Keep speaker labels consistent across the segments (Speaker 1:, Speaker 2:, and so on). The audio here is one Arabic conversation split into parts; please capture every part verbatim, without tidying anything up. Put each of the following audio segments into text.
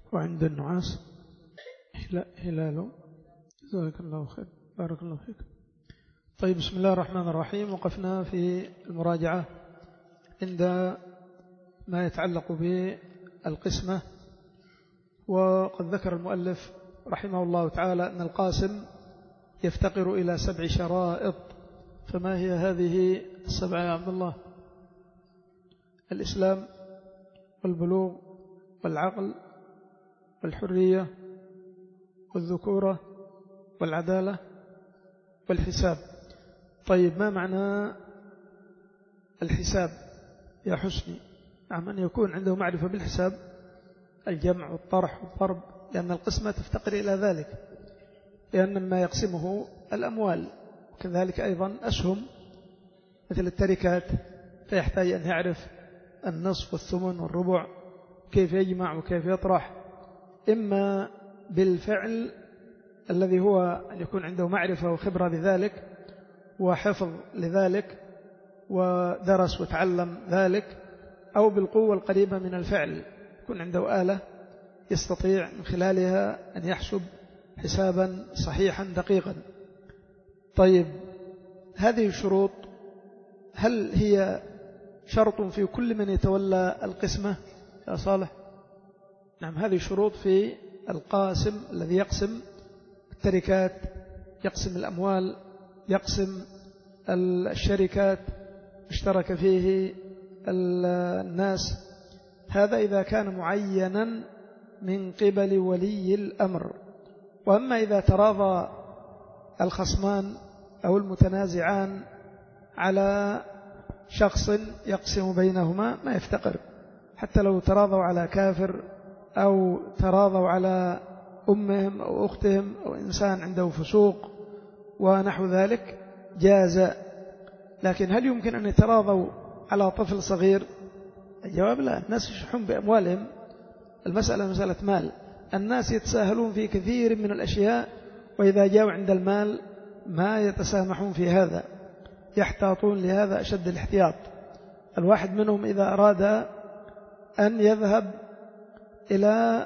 Speaker 1: وعند النعاس هلال. جزاك الله خير، بارك الله فيك. طيب، بسم الله الرحمن الرحيم. وقفنا في المراجعة عند ما يتعلق بالقسمة، وقد ذكر المؤلف رحمه الله تعالى أن القاسم يفتقر إلى سبع شرائط. فما هي هذه السبعة يا عبد الله؟ الإسلام والبلوغ والعقل والحرية والذكورة والعدالة والحساب. طيب، ما معنى الحساب يا حسني؟ نعم، أن يكون عنده معرفة بالحساب، الجمع والطرح والضرب، لأن القسمة تفتقر إلى ذلك، لأن ما يقسمه الأموال، وكذلك أيضا أسهم مثل التركات، فيحتاج أن يعرف النصف والثمن والربع، كيف يجمع وكيف يطرح، إما بالفعل الذي هو أن يكون عنده معرفة وخبرة بذلك وحفظ لذلك ودرس وتعلم ذلك، أو بالقوة القريبة من الفعل، يكون عنده آلة يستطيع من خلالها أن يحسب حسابا صحيحا دقيقا. طيب، هذه الشروط هل هي شرط في كل من يتولى القسمة يا صالح؟ نعم، هذه شروط في القاسم الذي يقسم التركات، يقسم الأموال، يقسم الشركات اشترك فيه الناس. هذا إذا كان معينا من قبل ولي الأمر. وأما إذا تراضى الخصمان أو المتنازعان على شخص يقسم بينهما ما يفتقر، حتى لو تراضوا على كافر أو تراضوا على أمهم أو أختهم أو إنسان عنده فسوق ونحو ذلك جاز. لكن هل يمكن أن يتراضوا على طفل صغير؟ الجواب لا. الناس يشحون بأموالهم، المسألة مسألة مال، الناس يتساهلون في كثير من الأشياء، وإذا جاءوا عند المال ما يتسامحون في هذا، يحتاطون لهذا أشد الاحتياط. الواحد منهم إذا أراد أن يذهب إلى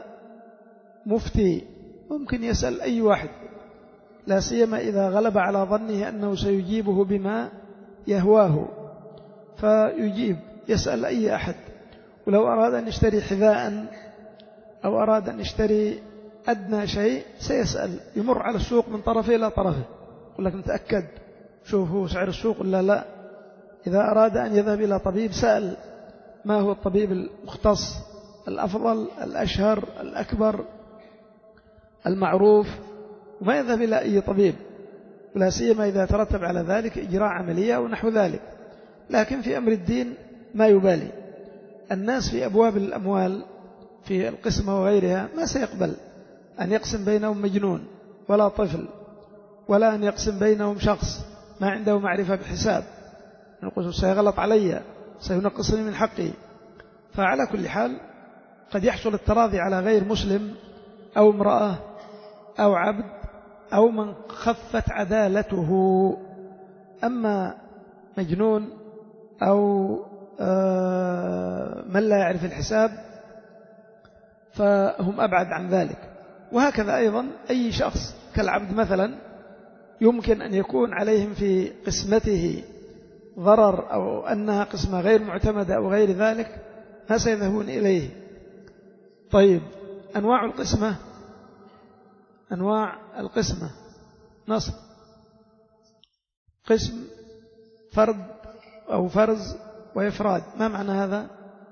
Speaker 1: مفتي ممكن يسأل أي واحد، لا سيما إذا غلب على ظنه أنه سيجيبه بما يهواه، فيجيب، يسأل أي أحد. ولو أراد أن يشتري حذاء أو أراد أن يشتري أدنى شيء سيسأل، يمر على السوق من طرفه إلى طرفه، يقول لك متأكد شوفوا سعر السوق ولا لا. إذا أراد أن يذهب إلى طبيب سأل ما هو الطبيب المختص الأفضل الأشهر الأكبر المعروف، وما يذهب إلى أي طبيب، ولا سيما إذا ترتب على ذلك إجراء عملية ونحو ذلك. لكن في أمر الدين ما يبالي. الناس في أبواب الأموال في القسمة وغيرها ما سيقبل أن يقسم بينهم مجنون ولا طفل، ولا أن يقسم بينهم شخص ما عنده معرفة بالحساب، نقول سيغلط علي، سينقصني من حقي. فعلى كل حال قد يحصل التراضي على غير مسلم أو امرأة أو عبد أو من خفت عدالته. أما مجنون أو من لا يعرف الحساب فهم أبعد عن ذلك. وهكذا أيضا أي شخص كالعبد مثلا يمكن أن يكون عليهم في قسمته ضرر أو أنها قسمة غير معتمدة أو غير ذلك، ما سيذهبون إليه. طيب، أنواع القسمة أنواع القسمة نصب، قسم، فرد أو فرز وإفراد. ما معنى هذا؟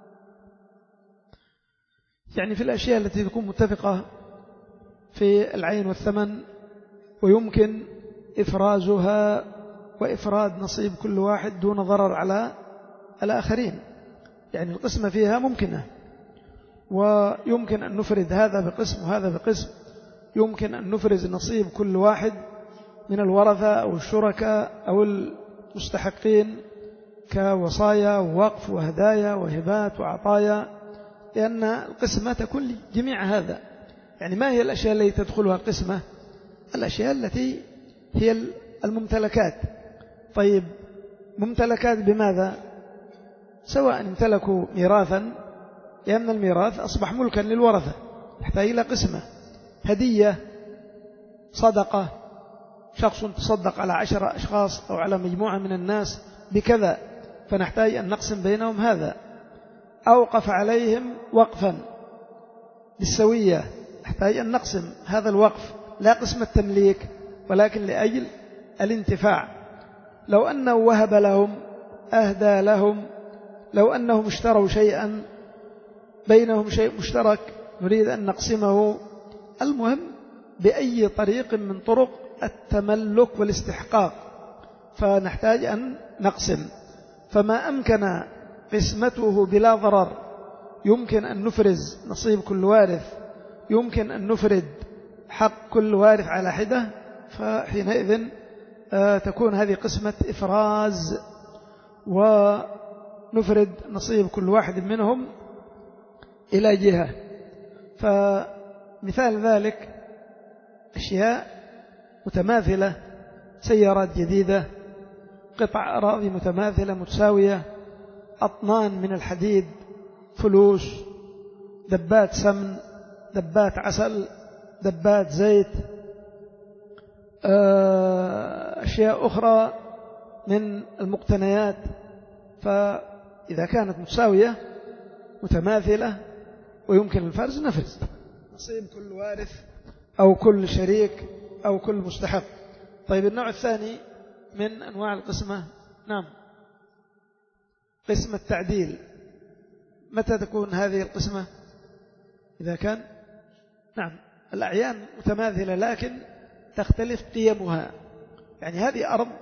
Speaker 1: يعني في الأشياء التي تكون متفقة في العين والثمن ويمكن إفرازها وإفراد نصيب كل واحد دون ضرر على الآخرين، يعني القسمة فيها ممكنة، ويمكن أن نفرد هذا بقسم وهذا بقسم، يمكن أن نفرز نصيب كل واحد من الورثة أو الشركاء أو المستحقين كوصايا ووقف وهدايا وهبات وعطايا، لأن القسمة تكون جميع هذا. يعني ما هي الأشياء التي تدخلها القسمة؟ الأشياء التي هي الممتلكات. طيب، ممتلكات بماذا؟ سواء امتلكوا ميراثا، لأن الميراث أصبح ملكا للورثة، يحتاج إلى قسمة. هدية، صدقة، شخص تصدق على عشرة أشخاص أو على مجموعة من الناس بكذا، فنحتاج أن نقسم بينهم هذا. أوقف عليهم وقفا بالسوية، نحتاج أن نقسم هذا الوقف، لا قسم التمليك ولكن لأجل الانتفاع. لو أنه وهب لهم، أهدى لهم، لو أنهم اشتروا شيئا بينهم شيء مشترك نريد أن نقسمه، المهم بأي طريق من طرق التملك والاستحقاق، فنحتاج أن نقسم. فما أمكن قسمته بلا ضرر يمكن أن نفرز نصيب كل وارث، يمكن أن نفرد حق كل وارث على حدة، فحينئذ تكون هذه قسمة إفراز، ونفرد نصيب كل واحد منهم إلى جهة. فمثال ذلك أشياء متماثلة، سيارات جديدة، قطع أراضي متماثلة متساوية، أطنان من الحديد، فلوس، دبات سمن، دبات عسل، دبات زيت، أشياء أخرى من المقتنيات. فإذا كانت متساوية متماثلة ويمكن الفرز نفرز نصيب كل وارث أو كل شريك أو كل مستحق. طيب النوع الثاني من أنواع القسمة، نعم، قسمة التعديل. متى تكون هذه القسمة؟ إذا كان نعم الأعيان متماثلة لكن تختلف قيمها، يعني هذه أرض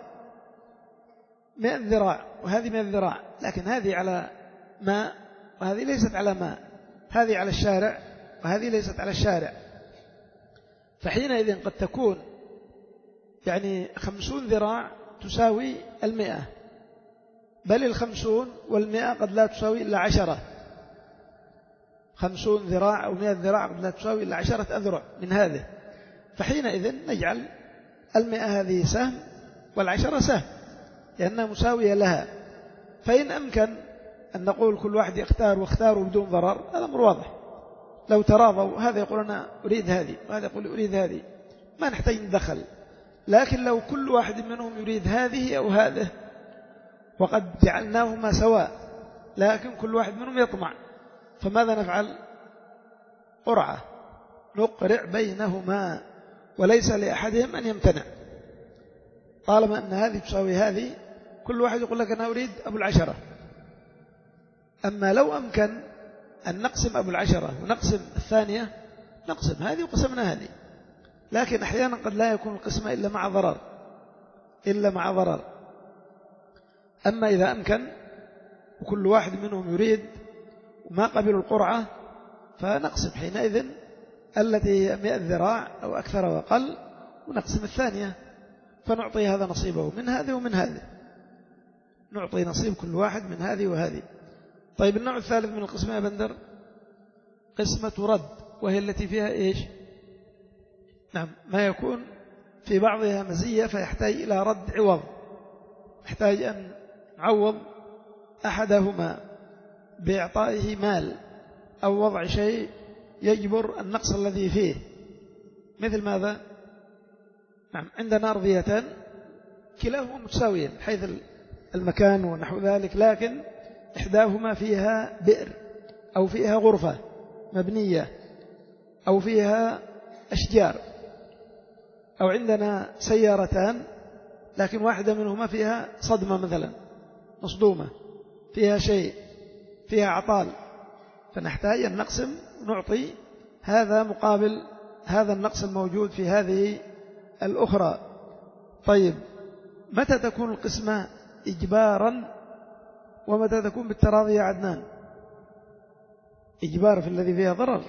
Speaker 1: مئة ذراع وهذه مئة ذراع، لكن هذه على ماء وهذه ليست على ماء، هذه على الشارع وهذه ليست على الشارع. فحينئذ قد تكون يعني خمسون ذراع تساوي المئة، بل الخمسون والمئة قد لا تساوي إلا عشرة. خمسون ذراع أو مئة ذراع قد لا تساوي إلا عشرة أذرع من هذه. فحينئذ نجعل المئة هذه سهم والعشرة سهم لأنها مساوية لها. فإن أمكن أن نقول كل واحد يختار واختاروا بدون ضرر، هذا أمر واضح. لو تراضوا هذا يقول أنا أريد هذه وهذا يقول أريد هذه، ما نحتاج ندخل. لكن لو كل واحد منهم يريد هذه أو هذه وقد جعلناهما سواء لكن كل واحد منهم يطمع، فماذا نفعل؟ قرعة، نقرع بينهما وليس لأحدهم أن يمتنع. طالما أن هذه تساوي هذه كل واحد يقول لك أنا أريد أبو العشرة. أما لو أمكن أن نقسم أبو العشرة ونقسم الثانية، نقسم هذه وقسمنا هذه. لكن أحيانا قد لا يكون القسمة إلا مع ضرر إلا مع ضرر. أما إذا أمكن وكل واحد منهم يريد وما قبلوا القرعة فنقسم حينئذ التي هي مئة ذراع أو أكثر وأقل، ونقسم الثانية فنعطي هذا نصيبه من هذه ومن هذه، نعطي نصيب كل واحد من هذه وهذه. طيب النوع الثالث من القسمة يا بندر قسمة رد، وهي التي فيها إيش؟ نعم، ما يكون في بعضها مزية فيحتاج إلى رد عوض، يحتاج أن نعوض أحدهما بإعطائه مال أو وضع شيء يجبر النقص الذي فيه. مثل ماذا؟ نعم، عندنا أرضيتان كلاهما متساويين حيث المكان ونحو ذلك، لكن إحداهما فيها بئر أو فيها غرفة مبنية أو فيها أشجار، أو عندنا سيارتان لكن واحدة منهما فيها صدمة مثلا مصدومة، فيها شيء، فيها عطال، فنحتاج أن نقسم ونعطي هذا مقابل هذا النقص الموجود في هذه الأخرى. طيب متى تكون القسمة إجبارا ومتى تكون بالتراضي يا عدنان؟ إجبار في الذي فيها ضرر،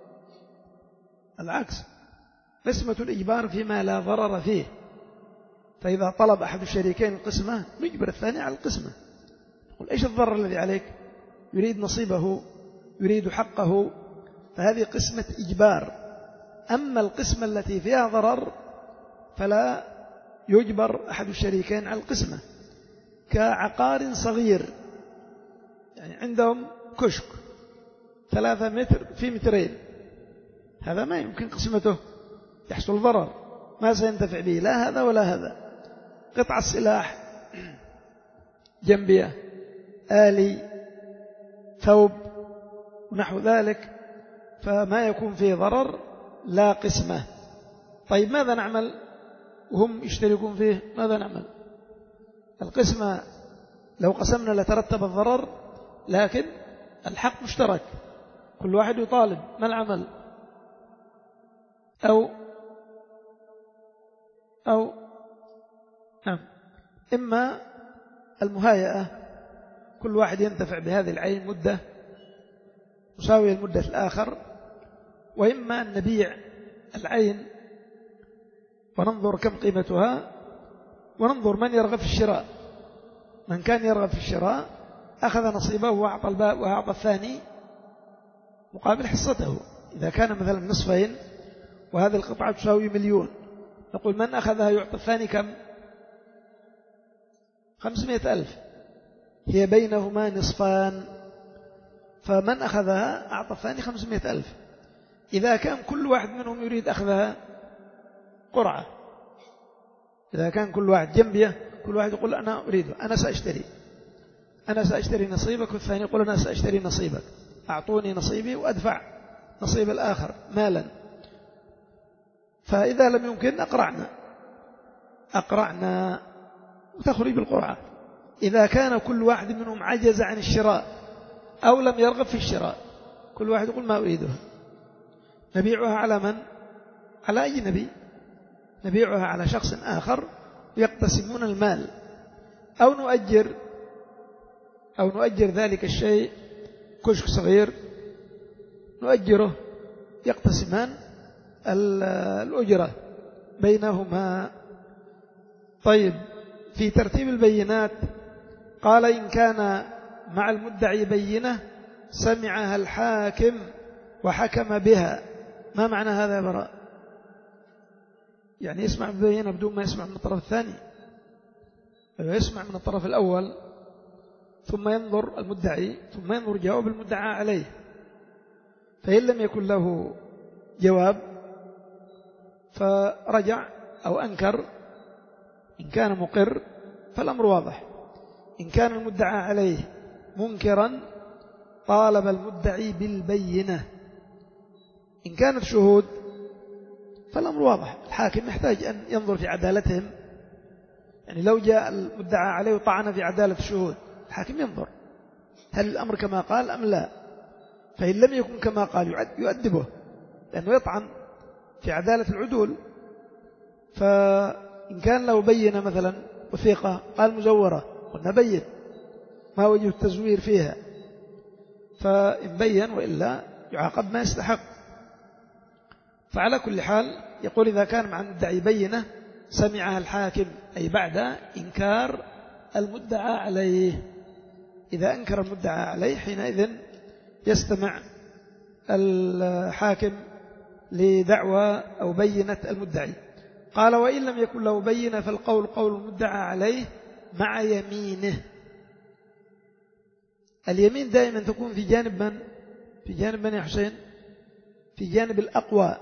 Speaker 1: العكس قسمة الإجبار فيما لا ضرر فيه. فإذا طلب أحد الشريكين القسمة نجبر الثاني على القسمة، نقول إيش الضرر الذي عليك؟ يريد نصيبه، يريد حقه، فهذه قسمة إجبار. أما القسمة التي فيها ضرر فلا يجبر أحد الشريكين على القسمة، كعقار صغير، يعني عندهم كشك ثلاثة متر في مترين، هذا ما يمكن قسمته، يحصل ضرر، ما سينتفع به لا هذا ولا هذا. قطعة سلاح، جنبية، آلي، ثوب ونحو ذلك، فما يكون فيه ضرر لا قسمة. طيب ماذا نعمل وهم يشتركون فيه؟ ماذا نعمل؟ القسمة لو قسمنا لترتب الضرر، لكن الحق مشترك، كل واحد يطالب. ما العمل؟ أو أو نعم، إما المهايئة، كل واحد ينتفع بهذه العين مدة مساوية لمدة الآخر، وإما أن نبيع العين وننظر كم قيمتها، وننظر من يرغب في الشراء. من كان يرغب في الشراء أخذ نصيبه وأعطى الباء وأعطى الثاني مقابل حصته. إذا كان مثلا نصفين وهذه القطعة تساوي مليون، نقول من أخذها يعطى الثاني كم؟ خمسمائة ألف، هي بينهما نصفان، فمن أخذها أعطى الثاني خمسمائة ألف. إذا كان كل واحد منهم يريد أخذها قرعة، إذا كان كل واحد جنبيه، كل واحد يقول أنا أريده، أنا سأشتري أنا سأشتري نصيبك، والثاني يقول أنا سأشتري نصيبك، أعطوني نصيبي وأدفع نصيب الآخر مالا. فإذا لم يمكن أقرعنا أقرعنا وتخرج بالقرعة. إذا كان كل واحد منهم عجز عن الشراء أو لم يرغب في الشراء، كل واحد يقول ما أريدها، نبيعها على من؟ على أي نبي؟ نبيعها على شخص آخر ويقتسمون المال، أو نؤجر أو نؤجر ذلك الشيء، كشك صغير نؤجره، يقتسمان الأجرة بينهما. طيب، في ترتيب البينات قال إن كان مع المدعي بينة سمعها الحاكم وحكم بها. ما معنى هذا يا براء؟ يعني يسمع بينة بدون ما يسمع من الطرف الثاني؟ يسمع من الطرف الأول ثم ينظر المدعي ثم ينظر جواب المدعى عليه، فإن لم يكن له جواب فرجع أو أنكر. إن كان مقر فالأمر واضح. إن كان المدعى عليه منكرا طالب المدعي بالبينة. إن كانت شهود فالأمر واضح، الحاكم يحتاج أن ينظر في عدالتهم. يعني لو جاء المدعى عليه وطعن في عدالة الشهود، الحاكم ينظر هل الأمر كما قال أم لا. فإن لم يكن كما قال يؤدبه، لأنه يطعن في عدالة العدول. فإن كان له بينة مثلا وثيقة قال مزورة، قلنا بين ما وجه التزوير فيها، فإن بين وإلا يعاقب ما يستحق. فعلى كل حال يقول إذا كان مع المدعي بينة سمعها الحاكم، أي بعد إنكار المدعى عليه. إذا أنكر المدعى عليه حينئذ يستمع الحاكم لدعوى أو بينة المدعي. قال وإن لم يكن له بينة فالقول قول المدعى عليه مع يمينه. اليمين دائما تكون في جانب من؟ في جانب من يا حسين؟ في جانب الأقوى،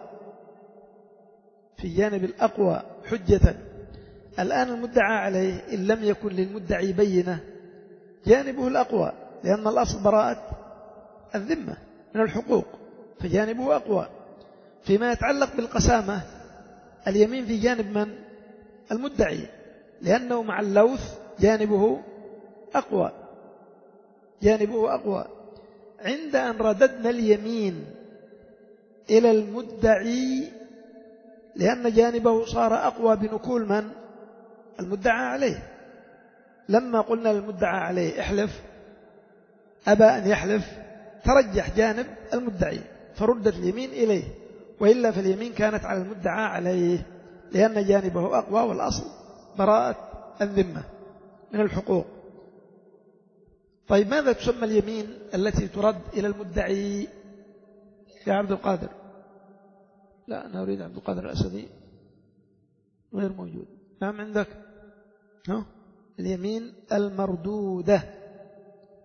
Speaker 1: في جانب الأقوى حجة. الآن المدعى عليه إن لم يكن للمدعي بينة جانبه الأقوى، لأن الأصل براءة الذمة من الحقوق، فجانبه أقوى. فيما يتعلق بالقسامة اليمين في جانب من؟ المدعي، لأنه مع اللوث جانبه أقوى، جانبه أقوى. عند أن رددنا اليمين إلى المدعي لأن جانبه صار أقوى بنكول من؟ المدعى عليه. لما قلنا للمدعى عليه احلف أبى أن يحلف، ترجح جانب المدعي فردت اليمين إليه، وإلا فاليمين كانت على المدعى عليه لأن جانبه أقوى، والأصل براءة الذمة من الحقوق. طيب ماذا تسمى اليمين التي ترد إلى المدعي يا عبد القادر؟ لا، أنا أريد عبد القادر الأسدي غير موجود. نعم عندك؟ ها؟ اليمين المردودة،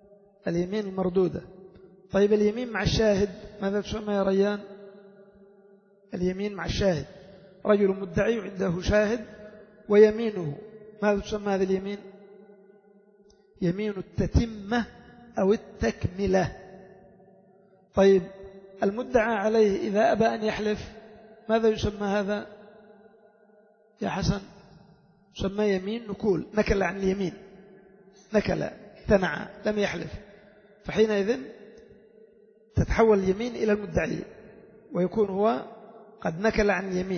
Speaker 1: اليمين المردودة. طيب اليمين مع الشاهد ماذا تسمى يا ريان؟ اليمين مع الشاهد. رجل مدعي عنده شاهد ويمينه، ماذا تسمى هذه اليمين؟ يمين التتمة أو التكملة. طيب المدعى عليه إذا أبى أن يحلف ماذا يسمى هذا يا حسن؟ يسمى يمين نكول، نكل عن اليمين، نكل تنعى لم يحلف، فحينئذ تتحول اليمين إلى المدعي ويكون هو قد نكل عن اليمين.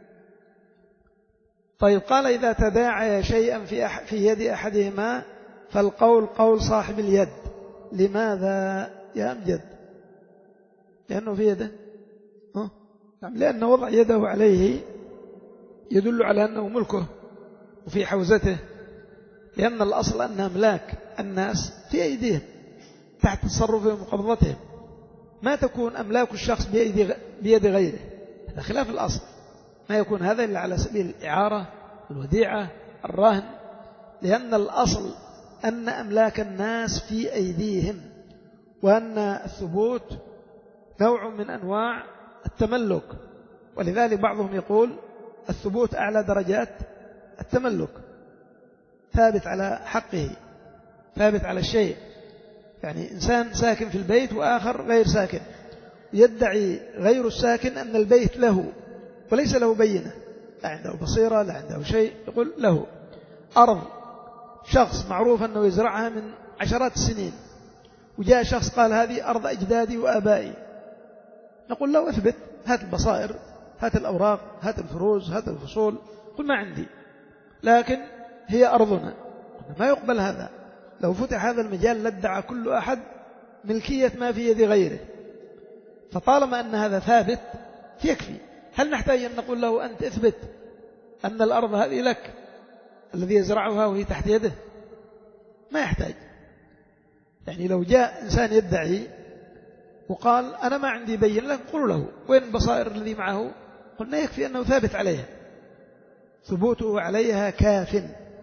Speaker 1: طيب قال إذا تداعى شيئا في, أح في يد أحدهما فالقول قول صاحب اليد. لماذا يا أمجد؟ لأنه في يده، لأن وضع يده عليه يدل على أنه ملكه وفي حوزته، لأن الأصل أن أملاك الناس في أيديهم تحت تصرفهم وقبضتهم، ما تكون أملاك الشخص بيد, بيد غيره، هذا خلاف الأصل. ما يكون هذا إلا على سبيل الإعارة، الوديعة، الرهن، لأن الأصل أن أملاك الناس في أيديهم، وأن الثبوت نوع من أنواع التملك. ولذلك بعضهم يقول الثبوت أعلى درجات التملك، ثابت على حقه، ثابت على الشيء. يعني إنسان ساكن في البيت وآخر غير ساكن، يدعي غير الساكن أن البيت له وليس له بينة، لا عنده بصيرة لا عنده شيء، يقول له أرض شخص معروف أنه يزرعها من عشرات السنين، وجاء شخص قال هذه أرض أجدادي وآبائي، نقول له اثبت، هات البصائر، هات الأوراق، هات الفروز، هات الفصول، قل ما عندي، لكن هي أرضنا. ما يقبل هذا. لو فتح هذا المجال لادعى كل أحد ملكية ما في يد غيره، فطالما أن هذا ثابت يكفي. هل نحتاج أن نقول له أنت اثبت أن الأرض هذه لك الذي يزرعها وهي تحت يده؟ ما يحتاج. يعني لو جاء إنسان يدعي وقال أنا ما عندي بين لك، قل له وين البصائر الذي معه؟ قلنا يكفي أنه ثابت عليها، ثبوته عليها كاف،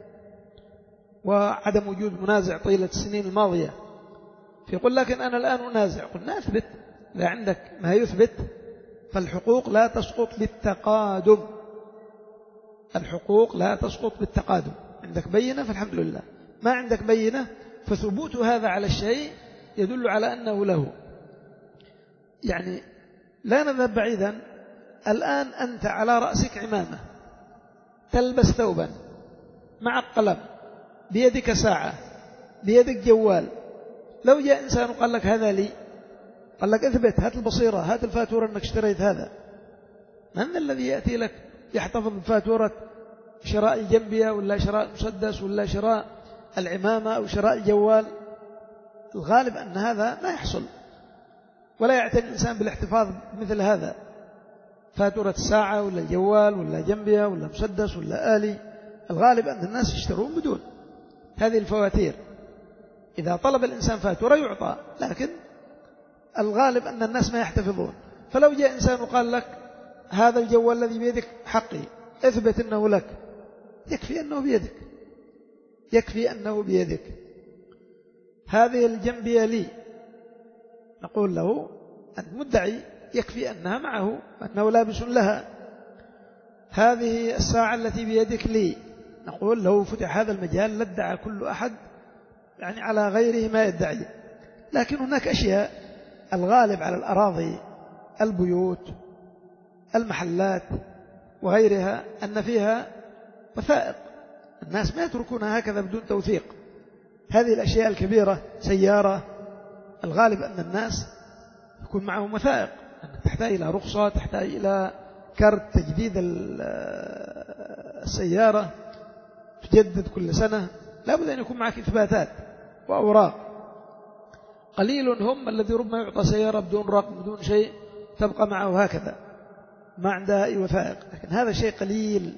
Speaker 1: وعدم وجود منازع طيلة السنين الماضية. فيقول لكن أنا الآن أنازع، قلنا أثبت. لا عندك ما يثبت فالحقوق لا تسقط بالتقادم، الحقوق لا تسقط بالتقادم. عندك بينة فالحمد لله، ما عندك بينة فثبوت هذا على الشيء يدل على أنه له. يعني لا نذهب بعيدا، الآن أنت على رأسك عمامة، تلبس ثوبا، معك قلم، بيدك ساعة، بيدك جوال. لو جاء إنسان وقال لك هذا لي، قال لك اثبت، هات البصيرة، هات الفاتورة أنك اشتريت هذا، من الذي يأتي لك يحتفظ بفاتورة شراء الجنبية ولا شراء المسدس ولا شراء العمامة أو شراء الجوال؟ الغالب أن هذا ما يحصل، ولا يعتني الإنسان بالاحتفاظ مثل هذا، فاتورة الساعة ولا الجوال ولا جنبية ولا مسدس ولا آلي. الغالب أن الناس يشترون بدون هذه الفواتير. إذا طلب الإنسان فاتورة يعطى، لكن الغالب أن الناس ما يحتفظون. فلو جاء إنسان وقال لك هذا الجوال الذي بيدك حقي، اثبت أنه لك، يكفي أنه بيدك، يكفي أنه بيدك. هذه الجنبية لي، نقول له المدعي يكفي أنها معه وأنه لابس لها. هذه الساعة التي بيدك لي، نقول لو فتح هذا المجال لادعى كل أحد يعني على غيره ما يدعي. لكن هناك أشياء الغالب على الأراضي، البيوت، المحلات وغيرها، أن فيها وثائق، الناس ما يتركونها هكذا بدون توثيق. هذه الأشياء الكبيرة، سيارة، الغالب أن الناس يكون معهم وثائق، تحتاج إلى رخصة، تحتاج إلى كارت تجديد السيارة، تجدد كل سنة، لا بد أن يكون معك إثباتات وأوراق. قليل هم الذي ربما يعطى سيارة بدون رقم بدون شيء تبقى معه هكذا ما عندها أي وثائق، لكن هذا شيء قليل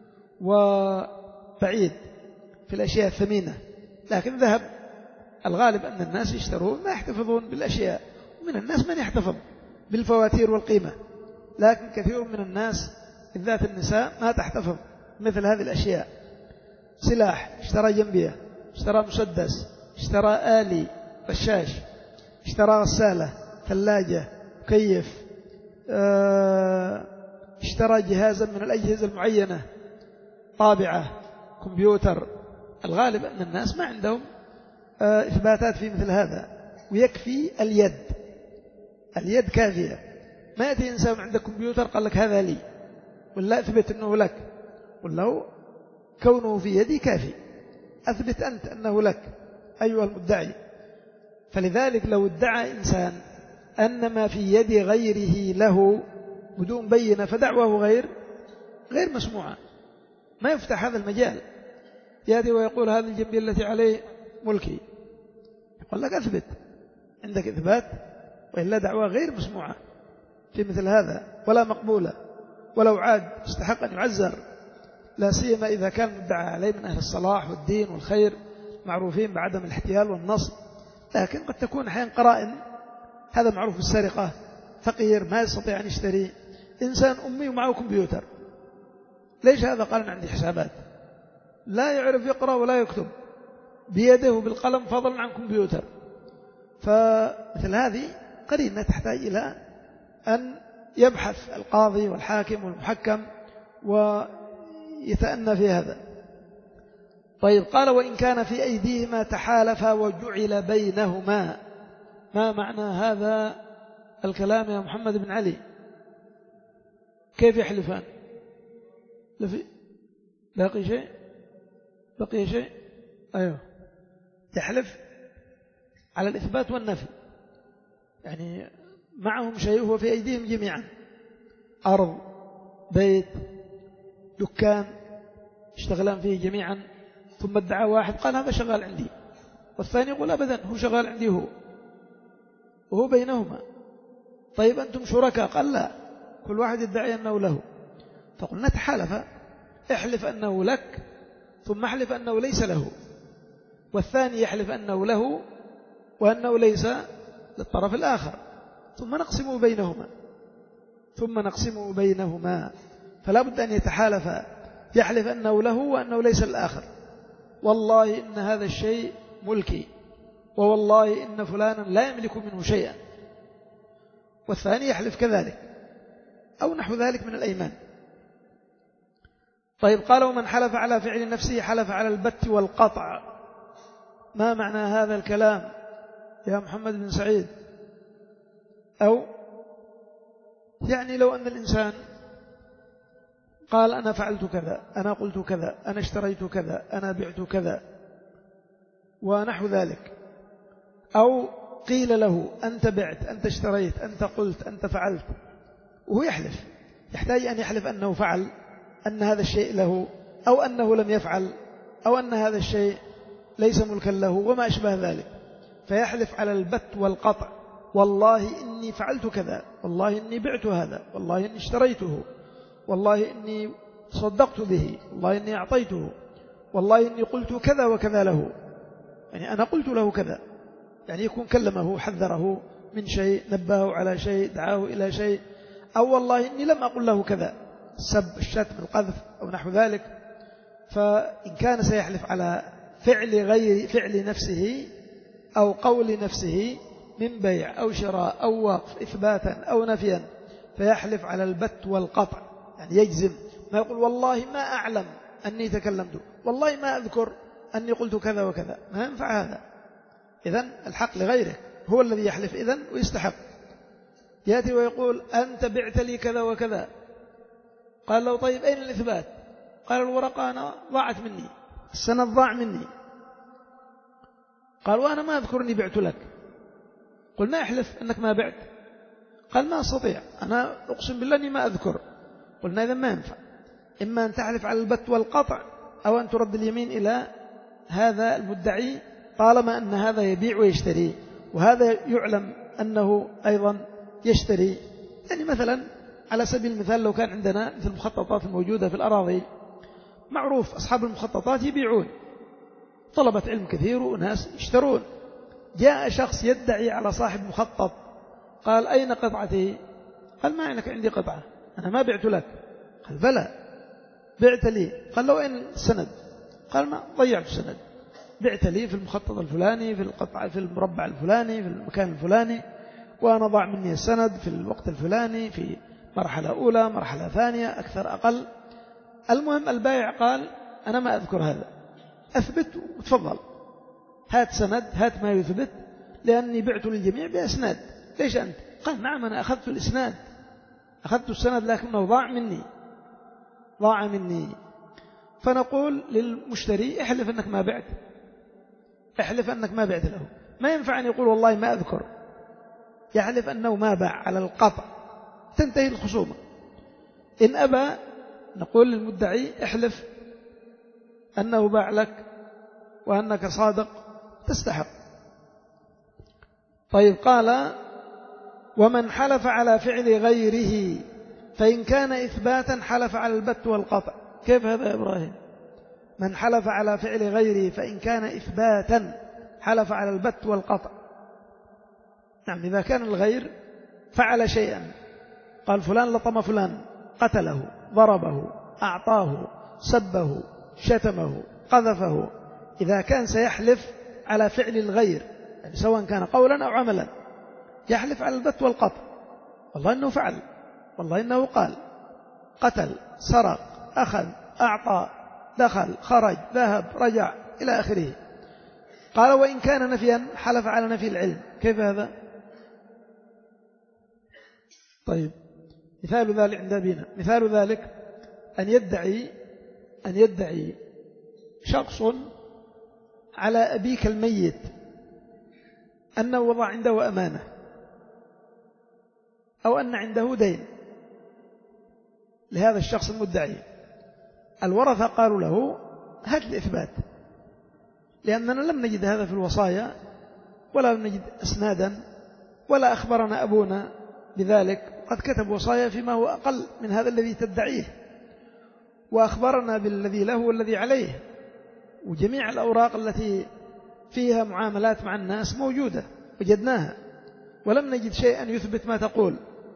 Speaker 1: وبعيد في الأشياء الثمينة. لكن ذهب الغالب أن الناس يشترون ما يحتفظون بالأشياء، ومن الناس من يحتفظ بالفواتير والقيمة، لكن كثير من الناس بالذات النساء ما تحتفظ مثل هذه الأشياء. سلاح، اشترى جنبية، اشترى مسدس، اشترى آلي رشاش، اشترى غسالة، ثلاجة، مكيف، اشترى جهازا من الأجهزة المعينة، طابعة، كمبيوتر، الغالب أن الناس ما عندهم إثباتات في مثل هذا، ويكفي اليد، اليد كافية. ما يأتي إنسان عنده كمبيوتر قال لك هذا لي، ولا أثبت أنه لك، ولا كونه في يدي كافي، أثبت أنت أنه لك أيها المدعي. فلذلك لو ادعى إنسان أن ما في يد غيره له بدون بينة فدعواه غير غير مسموعة، ما يفتح هذا المجال. يأتي ويقول هذه الجنبية التي عليه ملكي، يقول لك أثبت، عندك إثبات، وإلا دعوة غير مسموعة في مثل هذا ولا مقبولة، ولو عاد استحق أن يعزر، لا سيما إذا كان مدعى عليه من أهل الصلاح والدين والخير معروفين بعدم الاحتيال والنصب. لكن قد تكون أحيانا قرائن، هذا معروف بالسرقة، فقير ما يستطيع أن يشتري، إنسان أمي ومعه كمبيوتر، ليش هذا؟ قال أنا عندي حسابات، لا يعرف يقرأ ولا يكتب بيده بالقلم فضلا عن كمبيوتر. فمثل هذه قرينة تحتاج إلى أن يبحث القاضي والحاكم والمحكم ويتأنى في هذا. طيب قال وإن كان في أيديهما تحالفا وجعل بينهما. ما معنى هذا الكلام يا محمد بن علي؟ كيف يحلفان؟ لفي باقي شيء؟ بقي شيء؟ أيوه، يحلف على الإثبات والنفي، يعني معهم شيء هو في أيديهم جميعا، أرض، بيت، دكان اشتغلان فيه جميعا، ثم ادعى واحد قال هذا شغال عندي، والثاني يقول أبدا هو شغال عندي هو، وهو بينهما. طيب أنتم شركاء؟ قال لا، كل واحد يدعي أنه له. فقلنا تحالف، احلف أنه لك ثم احلف أنه ليس له، والثاني يحلف أنه له وأنه ليس للطرف الآخر، ثم نقسم بينهما ثم نقسم بينهما فلا بد أن يتحالف، يحلف أنه له وأنه ليس الآخر، والله إن هذا الشيء ملكي، ووالله إن فلانا لا يملك منه شيئا، والثاني يحلف كذلك أو نحو ذلك من الأيمان. طيب قال ومن حلف على فعل نفسه حلف على البت والقطع. ما معنى هذا الكلام يا محمد بن سعيد؟ أو يعني لو أن الإنسان قال أنا فعلت كذا، أنا قلت كذا، أنا اشتريت كذا، أنا بعت كذا ونحو ذلك، أو قيل له أنت بعت، أنت اشتريت، أنت قلت، أنت فعلت، وهو يحلف، يحتاج أن يحلف أنه فعل، أن هذا الشيء له، أو أنه لم يفعل، أو أن هذا الشيء ليس ملكا له وما أشبه ذلك. فيحلف على البت والقطع، والله إني فعلت كذا، والله إني بعت هذا، والله إني اشتريته، والله إني صدقت به، والله إني أعطيته، والله إني قلت كذا وكذا له، يعني أنا قلت له كذا، يعني يكون كلمه، حذره من شيء، نبهه على شيء، دعاه إلى شيء، أو والله إني لم أقل له كذا، السب، الشتم، القذف أو نحو ذلك. فإن كان سيحلف على فعل غير فعل نفسه أو قول نفسه من بيع أو شراء أو وقف إثباتا أو نفيا، فيحلف على البت والقطع، يعني يجزم، ما يقول والله ما أعلم أني تكلمت، والله ما أذكر أني قلت كذا وكذا، ما ينفع هذا. إذن الحق لغيره، هو الذي يحلف إذن ويستحق. يأتي ويقول أنت بعت لي كذا وكذا، قال له طيب أين الإثبات؟ قال الورقة أنا ضاعت مني، السند ضاع مني. قال وأنا ما أذكر أني بعت لك. قلنا احلف أنك ما بعت. قال ما أستطيع، أنا أقسم بالله أني ما أذكر. قلنا إذا ما ينفع، إما أن تحلف على البت والقطع أو أن ترد اليمين إلى هذا المدعي طالما أن هذا يبيع ويشتري، وهذا يعلم أنه أيضا يشتري. يعني مثلا على سبيل المثال لو كان عندنا مثل المخططات الموجودة في الأراضي، معروف أصحاب المخططات يبيعون، طلبة علم كثير وناس يشترون. جاء شخص يدعي على صاحب مخطط، قال أين قطعتي؟ قال ما عندك عندي قطعة، أنا ما بعت لك. قال بلى بعت لي. قال له أين السند؟ قال ما ضيعت السند، بعت لي في المخطط الفلاني، في القطعة، في المربع الفلاني، في المكان الفلاني، وأنا ضاع مني السند في الوقت الفلاني، في مرحلة أولى، مرحلة ثانية، أكثر أقل. المهم البائع قال أنا ما أذكر هذا، أثبت وتفضل، هات سند، هات ما يثبت، لأني بعت للجميع بأسناد. ليش أنت؟ قال نعم أنا أخذت الإسناد، أخذت السند لكنه ضاع مني، ضاع مني. فنقول للمشتري احلف أنك ما بعت، احلف أنك ما بعت له. ما ينفع أن يقول والله ما أذكر، يحلف أنه ما باع على القطع، تنتهي الخصومة. إن أبى نقول للمدعي احلف أنه باع لك وأنك صادق تستحق. طيب قال ومن حلف على فعل غيره فإن كان إثباتا حلف على البت والقطع. كيف هذا يا إبراهيم؟ من حلف على فعل غيره فإن كان إثباتا حلف على البت والقطع. نعم، إذا كان الغير فعل شيئا، قال فلان لطم فلان، قتله، ضربه، أعطاه، سبه، شتمه، قذفه، إذا كان سيحلف على فعل الغير يعني سواء كان قولا أو عملا، يحلف على البت والقطع، والله إنه فعل، والله إنه قال، قتل، سرق، أخذ، أعطى، دخل، خرج، ذهب، رجع إلى آخره. قال وإن كان نفيا حلف على نفي العلم. كيف هذا؟ طيب مثال ذلك عند أبينا، مثال ذلك أن يدعي أن يدعي شخص على أبيك الميت أنه وضع عنده أمانة أو أن عنده دين لهذا الشخص المدعي. الورثة قالوا له هات الإثبات، لأننا لم نجد هذا في الوصايا ولا نجد أسنادا ولا أخبرنا أبونا بذلك، قد كتب وصايا فيما هو أقل من هذا الذي تدعيه، وأخبرنا بالذي له والذي عليه، وجميع الأوراق التي فيها معاملات مع الناس موجودة وجدناها، ولم نجد شيئا يثبت ما تقول.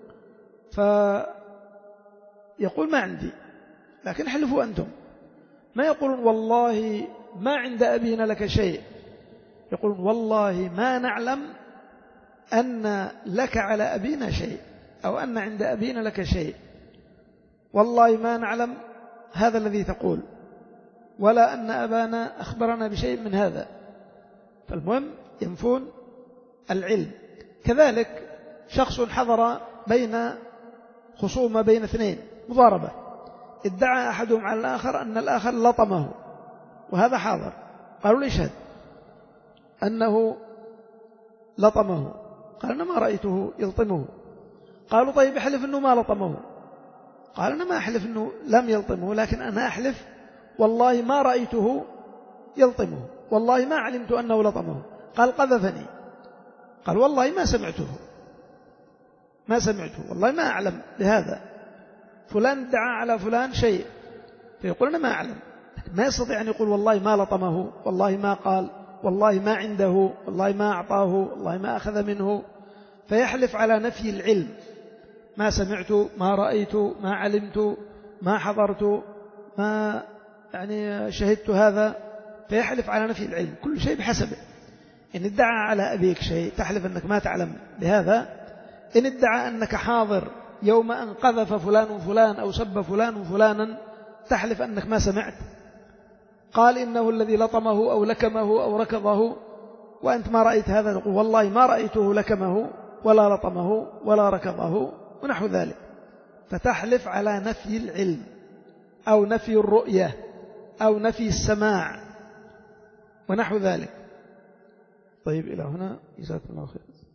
Speaker 1: فيقول ما عندي، لكن حلفوا أنتم. ما يقولون والله ما عند أبينا لك شيء، يقولون والله ما نعلم أن لك على أبينا شيء أو أن عند أبينا لك شيء، والله ما نعلم هذا الذي تقول، ولا أن أبانا أخبرنا بشيء من هذا. فالمهم ينفون العلم. كذلك شخص حضر بين خصومة بين اثنين، مضاربة، ادعى أحدهم على الآخر أن الآخر لطمه، وهذا حاضر، قالوا ليش هذا أنه لطمه؟ قال أنا ما رأيته يلطمه. قالوا طيب احلف أنه ما لطمه. قال أنا ما أحلف أنه لم يلطمه، لكن أنا أحلف والله ما رأيته يلطمه، والله ما علمت أنه لطمه. قال قذفني. قال والله ما سمعته، ما سمعته، والله ما أعلم بهذا. فلان ادعى على فلان شيء، فيقول أنا ما أعلم، ما يستطيع أن يقول والله ما لطمه، والله ما قال، والله ما عنده، والله ما أعطاه، والله ما أخذ منه، فيحلف على نفي العلم. ما سمعت، ما رأيت، ما علمت، ما حضرت، ما يعني شهدت هذا، فيحلف على نفي العلم، كل شيء بحسبه. إن ادعى على أبيك شيء تحلف أنك ما تعلم بهذا. إن ادعى أنك حاضر يوم أن قذف فلان فلان أو سب فلان فلانا تحلف أنك ما سمعت. قال إنه الذي لطمه أو لكمه أو ركضه وأنت ما رأيت هذا، تقول والله ما رأيته لكمه ولا لطمه ولا ركضه ونحو ذلك. فتحلف على نفي العلم أو نفي الرؤية أو نفي السماع ونحو ذلك. طيب إلى هنا، جزاكم الله خير.